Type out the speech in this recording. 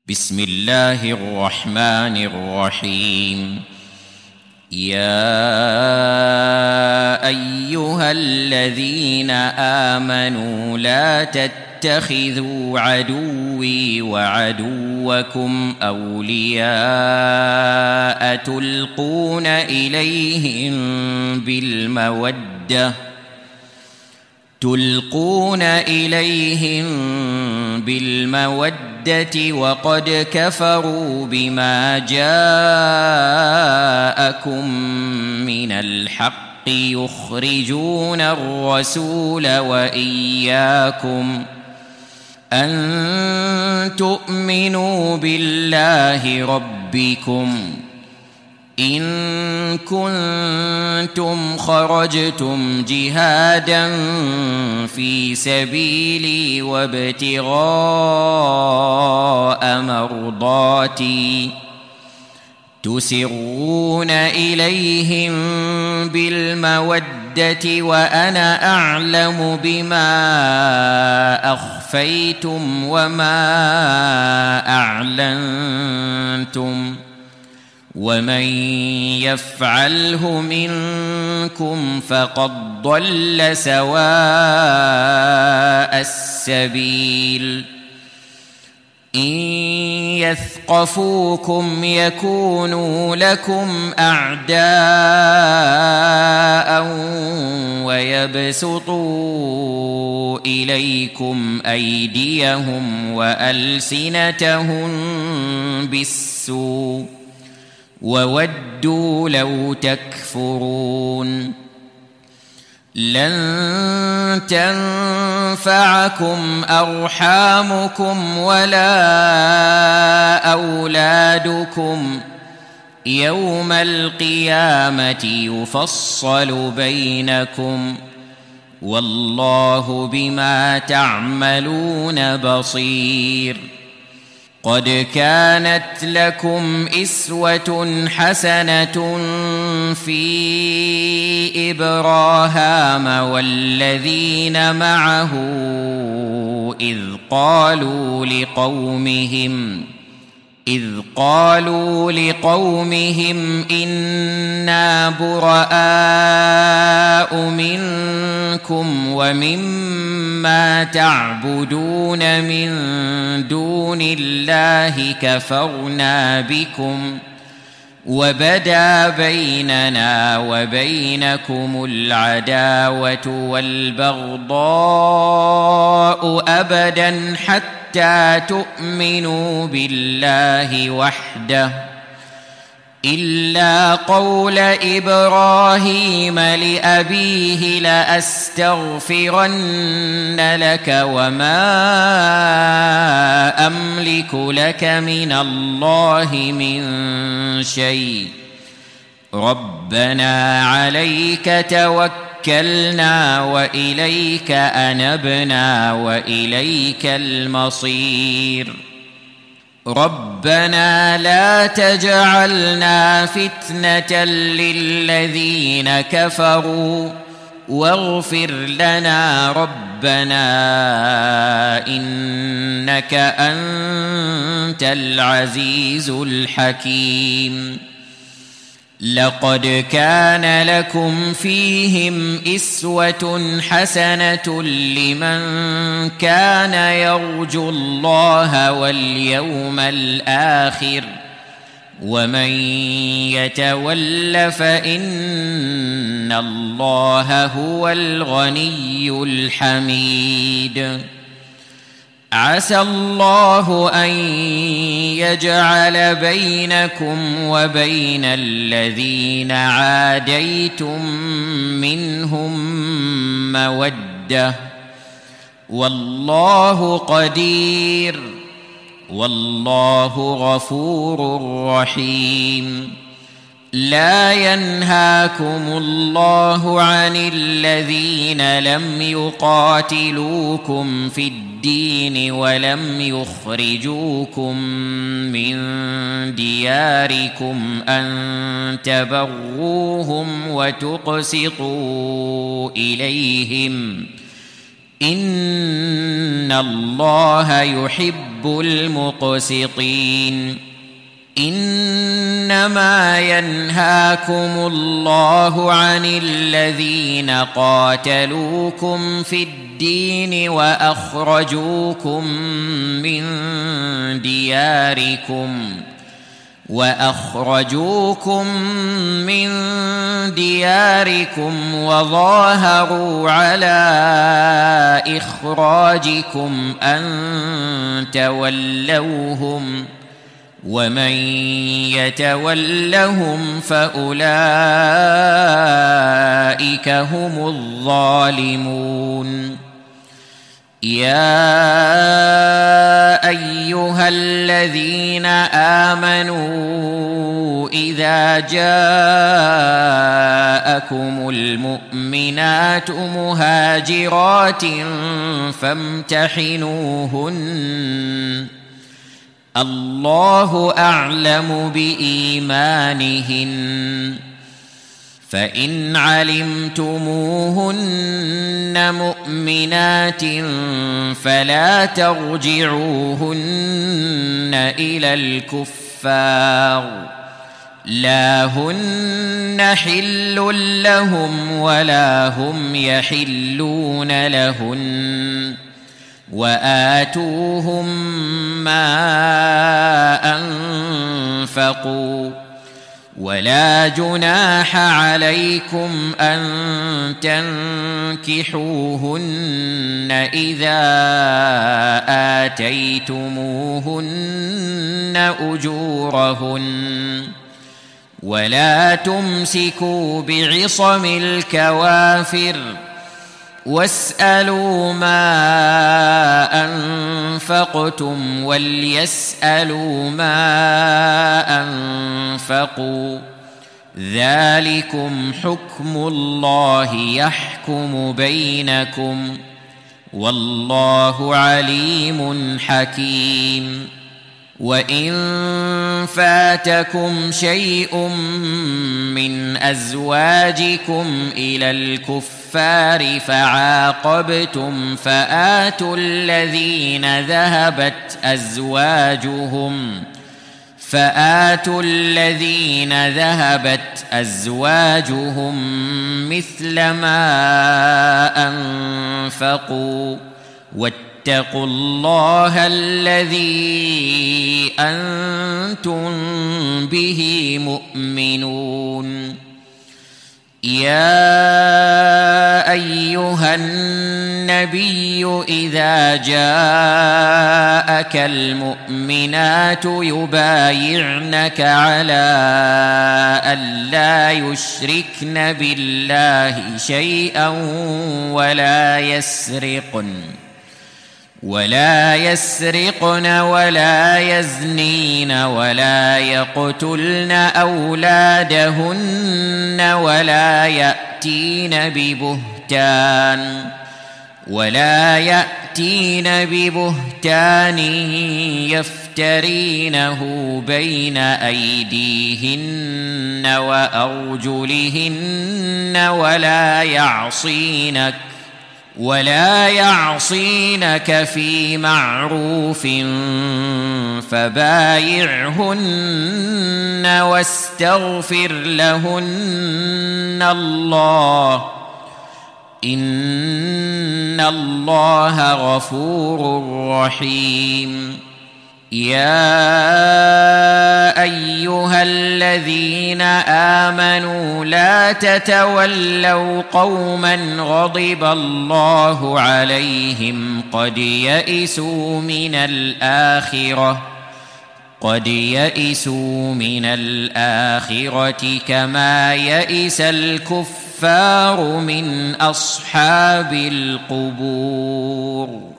بسم الله الرحمن الرحيم. يا أيها الذين آمنوا لا تتخذوا عدوي وعدوكم أولياء تلقون إليهم بالمودة وقد كفروا بما جاءكم من الحق يخرجون الرسول وإياكم أن تؤمنوا بالله ربكم إن كنتم خرجتم جهادا في سبيلي وابتغاء مرضاتي تسرون إليهم بالمودة وأنا أعلم بما أخفيتم وما أعلنتم ومن يفعله منكم فقد ضل سواء السبيل إن يثقفوكم يكونوا لكم أعداء ويبسطوا إليكم أيديهم وألسنتهم بالسوء وودوا لو تكفرون لن تنفعكم أرحامكم ولا أولادكم يوم القيامة يفصل بينكم والله بما تعملون بصير. قد كانت لكم إسوة حسنة في إبراهام والذين معه إذ قالوا لقومهم إنا براء منكم ومما تعبدون من دون الله كفرنا بكم وبدا بيننا وبينكم العداوة والبغضاء أبدا حتى تؤمنوا بالله وحده إلا قول إبراهيم لأبيه لأستغفرن لك وما أملك لك من الله من شيء ربنا عليك توكلنا وإليك أنبنا وإليك المصير ربنا لا تجعلنا فتنة للذين كفروا واغفر لنا ربنا إنك أنت العزيز الحكيم. لقد كان لكم فيهم إسوة حسنة لمن كان يرجو الله واليوم الآخر ومن يتول فإن الله هو الغني الحميد. عسى الله أن يجعل بينكم وبين الذين عاديتم منهم مودة والله قدير والله غفور رحيم. لا ينهاكم الله عن الذين لم يقاتلوكم في الدين ولم يخرجوكم من دياركم أن تبروهم وتقسطوا إليهم إن الله يحب المقسطين إنما ينهاكم الله عن الذين قاتلوكم في الدين وأخرجوكم من دياركم وظاهروا على إخراجكم أن تولوهم ومن يتولهم فأولئك هم الظالمون يا أيها الذين آمنوا إذا جاءكم المؤمنات مهاجرات فامتحنوهن الله أعلم بإيمانهن فإن علمتموهن مؤمنات فلا ترجعوهن إلى الكفار لا هن حل لهم ولا هم يحلون لهن وآتوهم ما أنفقوا ولا جناح عليكم أن تنكحوهن إذا آتيتموهن أجورهن ولا تمسكوا بعصم الكوافر واسألوا ما أنفقتم وليسألوا ما أنفقوا ذلكم حكم الله يحكم بينكم والله عليم حكيم وإن فاتكم شيء من أزواجكم إلى الكفار فعاقبتم فآتوا الذين ذهبت أزواجهم مثل ما أنفقوا واتقوا الله الذي أنتم به مؤمنون يا أيها النبي إذا جاءك المؤمنات يبايعنك على ألا يشركن بالله شيئا ولا يسرقن ولا يزنين ولا يقتلن أولادهن ولا يأتين ببهتان يفترينه بين أيديهن وأرجلهن ولا يعصينك في معروف فبايعهن واستغفر لهن الله إن الله غفور رحيم يا أيها الذين آمنوا لا تتولوا قوما غضب الله عليهم قد يئسوا من الآخرة كما يئس الكفار من أصحاب القبور